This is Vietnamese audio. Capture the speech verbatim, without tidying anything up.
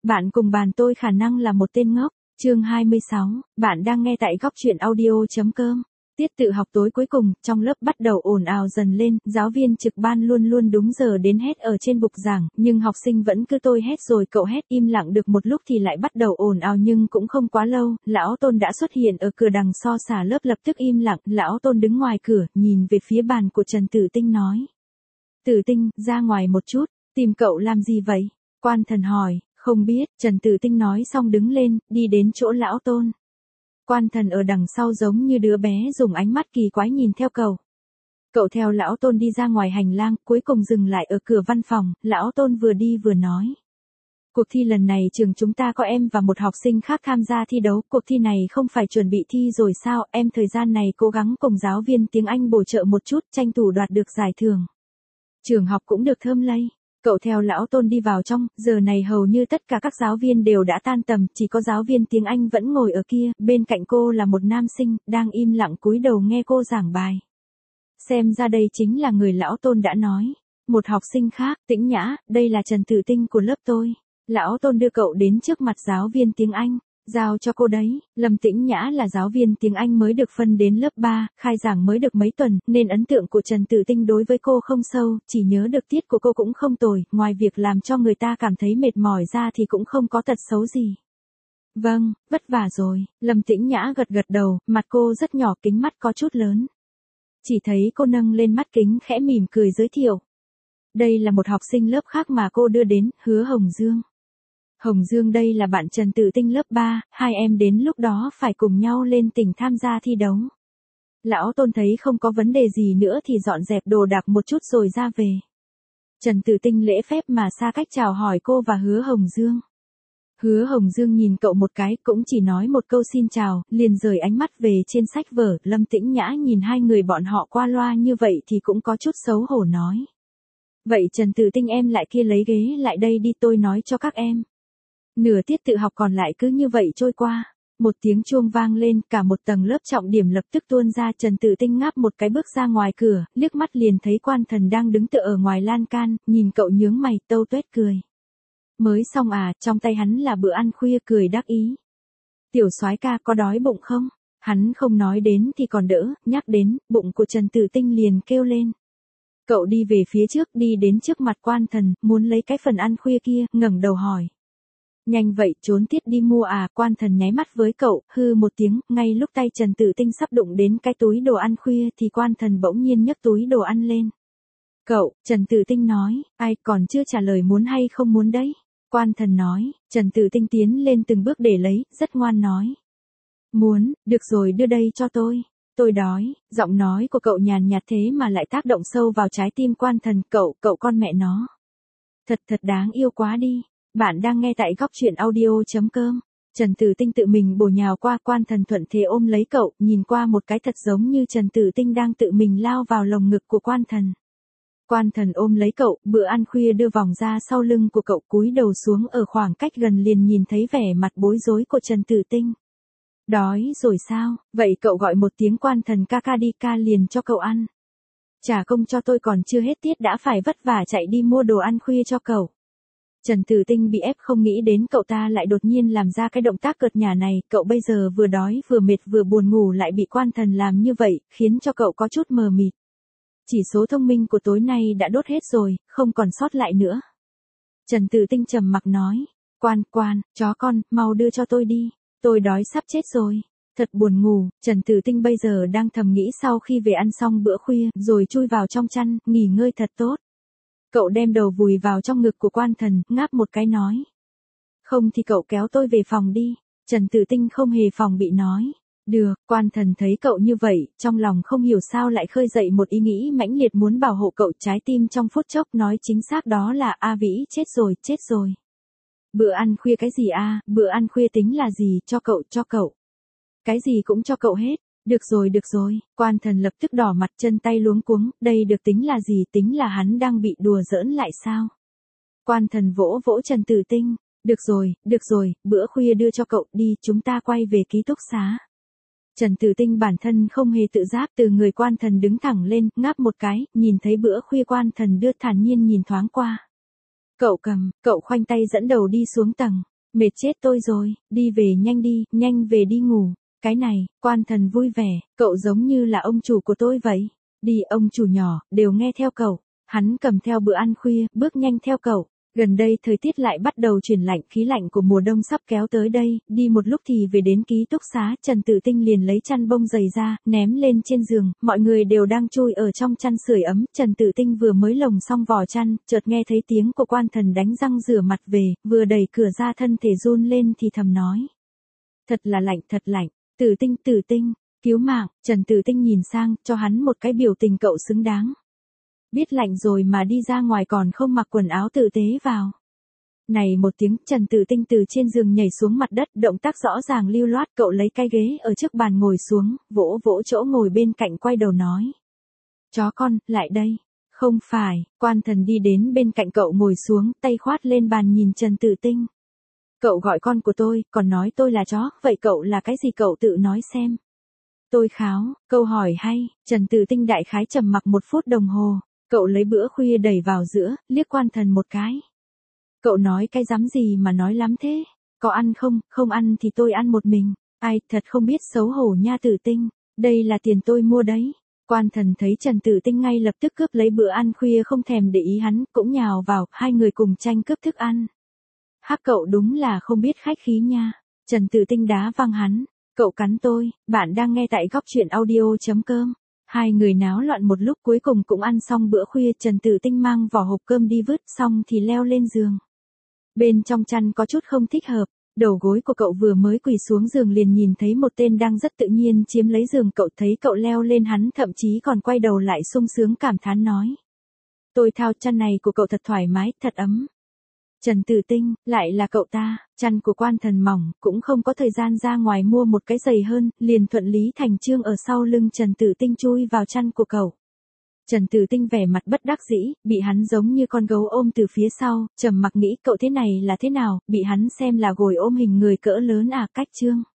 Bạn cùng bàn tôi khả năng là một tên ngốc. Chương hai mươi sáu, bạn đang nghe tại góc truyện audio.com. Tiết tự học tối cuối cùng, trong lớp bắt đầu ồn ào dần lên, giáo viên trực ban luôn luôn đúng giờ đến hét ở trên bục giảng, nhưng học sinh vẫn cứ tôi hét rồi cậu hét, im lặng được một lúc thì lại bắt đầu ồn ào nhưng cũng không quá lâu, lão Tôn đã xuất hiện ở cửa đằng so xả lớp lập tức im lặng, lão Tôn đứng ngoài cửa, nhìn về phía bàn của Trần Tử Tinh nói. Tử Tinh, ra ngoài một chút, tìm cậu làm gì vậy? Quan Thần hỏi. Không biết, Trần Tử Tinh nói xong đứng lên, đi đến chỗ lão Tôn. Quan Thần ở đằng sau giống như đứa bé dùng ánh mắt kỳ quái nhìn theo cậu. Cậu theo lão Tôn đi ra ngoài hành lang, cuối cùng dừng lại ở cửa văn phòng, lão Tôn vừa đi vừa nói. Cuộc thi lần này trường chúng ta có em và một học sinh khác tham gia thi đấu, cuộc thi này không phải chuẩn bị thi rồi sao, em thời gian này cố gắng cùng giáo viên tiếng Anh bổ trợ một chút, tranh thủ đoạt được giải thưởng. Trường học cũng được thơm lây. Cậu theo lão Tôn đi vào trong, giờ này hầu như tất cả các giáo viên đều đã tan tầm, chỉ có giáo viên tiếng Anh vẫn ngồi ở kia, bên cạnh cô là một nam sinh, đang im lặng cúi đầu nghe cô giảng bài. Xem ra đây chính là người lão Tôn đã nói. Một học sinh khác, Tĩnh Nhã, đây là Trần Tử Tinh của lớp tôi. Lão Tôn đưa cậu đến trước mặt giáo viên tiếng Anh. Giao cho cô đấy, Lâm Tĩnh Nhã là giáo viên tiếng Anh mới được phân đến lớp ba, khai giảng mới được mấy tuần, nên ấn tượng của Trần Tử Tinh đối với cô không sâu, chỉ nhớ được tiết của cô cũng không tồi, ngoài việc làm cho người ta cảm thấy mệt mỏi ra thì cũng không có tật xấu gì. Vâng, vất vả rồi, Lâm Tĩnh Nhã gật gật đầu, mặt cô rất nhỏ, kính mắt có chút lớn. Chỉ thấy cô nâng lên mắt kính khẽ mỉm cười giới thiệu. Đây là một học sinh lớp khác mà cô đưa đến, Hứa Hồng Dương. Hồng Dương đây là bạn Trần Tử Tinh lớp ba, hai em đến lúc đó phải cùng nhau lên tỉnh tham gia thi đấu. Lão Tôn thấy không có vấn đề gì nữa thì dọn dẹp đồ đạc một chút rồi ra về. Trần Tử Tinh lễ phép mà xa cách chào hỏi cô và Hứa Hồng Dương. Hứa Hồng Dương nhìn cậu một cái, cũng chỉ nói một câu xin chào, liền rời ánh mắt về trên sách vở. Lâm Tĩnh Nhã nhìn hai người bọn họ qua loa như vậy thì cũng có chút xấu hổ nói. Vậy Trần Tử Tinh em lại kia lấy ghế lại đây đi, tôi nói cho các em. Nửa tiết tự học còn lại cứ như vậy trôi qua. Một tiếng chuông vang lên, cả một tầng lớp trọng điểm lập tức tuôn ra. Trần Tử Tinh ngáp một cái bước ra ngoài cửa, liếc mắt liền thấy Quan Thần đang đứng tựa ở ngoài lan can, nhìn cậu nhướng mày, tâu tuét cười. Mới xong à, trong tay hắn là bữa ăn khuya, cười đắc ý. Tiểu soái ca có đói bụng không? Hắn không nói đến thì còn đỡ, nhắc đến, bụng của Trần Tử Tinh liền kêu lên. Cậu đi về phía trước, đi đến trước mặt Quan Thần, muốn lấy cái phần ăn khuya kia, ngẩng đầu hỏi. Nhanh vậy, trốn tiết đi mua à? Quan Thần nháy mắt với cậu, hư một tiếng, ngay lúc tay Trần Tử Tinh sắp đụng đến cái túi đồ ăn khuya thì Quan Thần bỗng nhiên nhấc túi đồ ăn lên. Cậu, Trần Tử Tinh nói, ai còn chưa trả lời muốn hay không muốn đấy? Quan Thần nói, Trần Tử Tinh tiến lên từng bước để lấy, rất ngoan nói. Muốn, được rồi đưa đây cho tôi. Tôi đói, giọng nói của cậu nhàn nhạt thế mà lại tác động sâu vào trái tim Quan Thần, cậu, cậu con mẹ nó. Thật thật đáng yêu quá đi. Bạn đang nghe tại góc truyện audio.com. Trần Tử Tinh tự mình bổ nhào qua, Quan Thần thuận thế ôm lấy cậu, nhìn qua một cái thật giống như Trần Tử Tinh đang tự mình lao vào lồng ngực của Quan Thần. Quan Thần ôm lấy cậu, bữa ăn khuya đưa vòng ra sau lưng của cậu, cúi đầu xuống ở khoảng cách gần liền nhìn thấy vẻ mặt bối rối của Trần Tử Tinh. Đói rồi sao? Vậy cậu gọi một tiếng Quan Thần ca ca đi, ca liền cho cậu ăn. Trả công cho tôi còn chưa hết tiết đã phải vất vả chạy đi mua đồ ăn khuya cho cậu. Trần Tử Tinh bị ép không nghĩ đến cậu ta lại đột nhiên làm ra cái động tác cợt nhả này, cậu bây giờ vừa đói vừa mệt vừa buồn ngủ lại bị Quan Thần làm như vậy, khiến cho cậu có chút mờ mịt. Chỉ số thông minh của tối nay đã đốt hết rồi, không còn sót lại nữa. Trần Tử Tinh trầm mặc nói, Quan, Quan, chó con, mau đưa cho tôi đi, tôi đói sắp chết rồi. Thật buồn ngủ, Trần Tử Tinh bây giờ đang thầm nghĩ sau khi về ăn xong bữa khuya, rồi chui vào trong chăn, nghỉ ngơi thật tốt. Cậu đem đầu vùi vào trong ngực của Quan Thần, ngáp một cái nói. Không thì cậu kéo tôi về phòng đi. Trần Tử Tinh không hề phòng bị nói. Được, Quan Thần thấy cậu như vậy, trong lòng không hiểu sao lại khơi dậy một ý nghĩ mãnh liệt muốn bảo hộ cậu, trái tim trong phút chốc nói chính xác đó là A Vĩ chết rồi, chết rồi. Bữa ăn khuya cái gì a? Bữa ăn khuya tính là gì, cho cậu, cho cậu. Cái gì cũng cho cậu hết. Được rồi được rồi, Quan Thần lập tức đỏ mặt, chân tay luống cuống, đây được tính là gì, tính là hắn đang bị đùa giỡn lại sao? Quan Thần vỗ vỗ Trần Tử Tinh, được rồi, được rồi, bữa khuya đưa cho cậu, đi, chúng ta quay về ký túc xá. Trần Tử Tinh bản thân không hề tự giác, từ người Quan Thần đứng thẳng lên, ngáp một cái, nhìn thấy bữa khuya Quan Thần đưa, thản nhiên nhìn thoáng qua. Cậu cầm, cậu khoanh tay dẫn đầu đi xuống tầng. Mệt chết tôi rồi, đi về nhanh đi, nhanh về đi ngủ. Cái này, Quan Thần vui vẻ, cậu giống như là ông chủ của tôi vậy. Đi ông chủ nhỏ, đều nghe theo cậu. Hắn cầm theo bữa ăn khuya, bước nhanh theo cậu. Gần đây thời tiết lại bắt đầu chuyển lạnh, khí lạnh của mùa đông sắp kéo tới đây, đi một lúc thì về đến ký túc xá, Trần Tử Tinh liền lấy chăn bông dày ra, ném lên trên giường, mọi người đều đang chui ở trong chăn sưởi ấm, Trần Tử Tinh vừa mới lồng xong vỏ chăn, chợt nghe thấy tiếng của Quan Thần đánh răng rửa mặt về, vừa đẩy cửa ra thân thể run lên thì thầm nói. Thật là lạnh, thật lạnh, Tử Tinh, Tử Tinh, cứu mạng, Trần Tử Tinh nhìn sang, cho hắn một cái biểu tình cậu xứng đáng. Biết lạnh rồi mà đi ra ngoài còn không mặc quần áo tử tế vào. Này một tiếng, Trần Tử Tinh từ trên giường nhảy xuống mặt đất, động tác rõ ràng lưu loát, cậu lấy cái ghế ở trước bàn ngồi xuống, vỗ vỗ chỗ ngồi bên cạnh quay đầu nói. Chó con, lại đây. Không phải, Quan Thần đi đến bên cạnh cậu ngồi xuống, tay khoát lên bàn nhìn Trần Tử Tinh. Cậu gọi con của tôi, còn nói tôi là chó, vậy cậu là cái gì cậu tự nói xem. Tôi kháo, câu hỏi hay, Trần Tử Tinh đại khái trầm mặc một phút đồng hồ. Cậu lấy bữa khuya đẩy vào giữa, liếc Quan Thần một cái. Cậu nói cái dám gì mà nói lắm thế? Có ăn không? Không ăn thì tôi ăn một mình. Ai, thật không biết xấu hổ nha Tử Tinh. Đây là tiền tôi mua đấy. Quan Thần thấy Trần Tử Tinh ngay lập tức cướp lấy bữa ăn khuya không thèm để ý hắn, cũng nhào vào, hai người cùng tranh cướp thức ăn. Hắc cậu đúng là không biết khách khí nha. Trần Tử Tinh đá văng hắn. Cậu cắn tôi, bạn đang nghe tại góc truyện audio.com. Hai người náo loạn một lúc cuối cùng cũng ăn xong bữa khuya, Trần Tử Tinh mang vỏ hộp cơm đi vứt xong thì leo lên giường. Bên trong chăn có chút không thích hợp, đầu gối của cậu vừa mới quỳ xuống giường liền nhìn thấy một tên đang rất tự nhiên chiếm lấy giường cậu, thấy cậu leo lên hắn thậm chí còn quay đầu lại sung sướng cảm thán nói. Tôi thao chăn này của cậu thật thoải mái, thật ấm. Trần Tử Tinh, lại là cậu ta, chăn của Quan Thần mỏng, cũng không có thời gian ra ngoài mua một cái dày hơn, liền thuận lý thành chương ở sau lưng Trần Tử Tinh chui vào chăn của cậu. Trần Tử Tinh vẻ mặt bất đắc dĩ, bị hắn giống như con gấu ôm từ phía sau, trầm mặc nghĩ cậu thế này là thế nào, bị hắn xem là gồi ôm hình người cỡ lớn à, cách chương.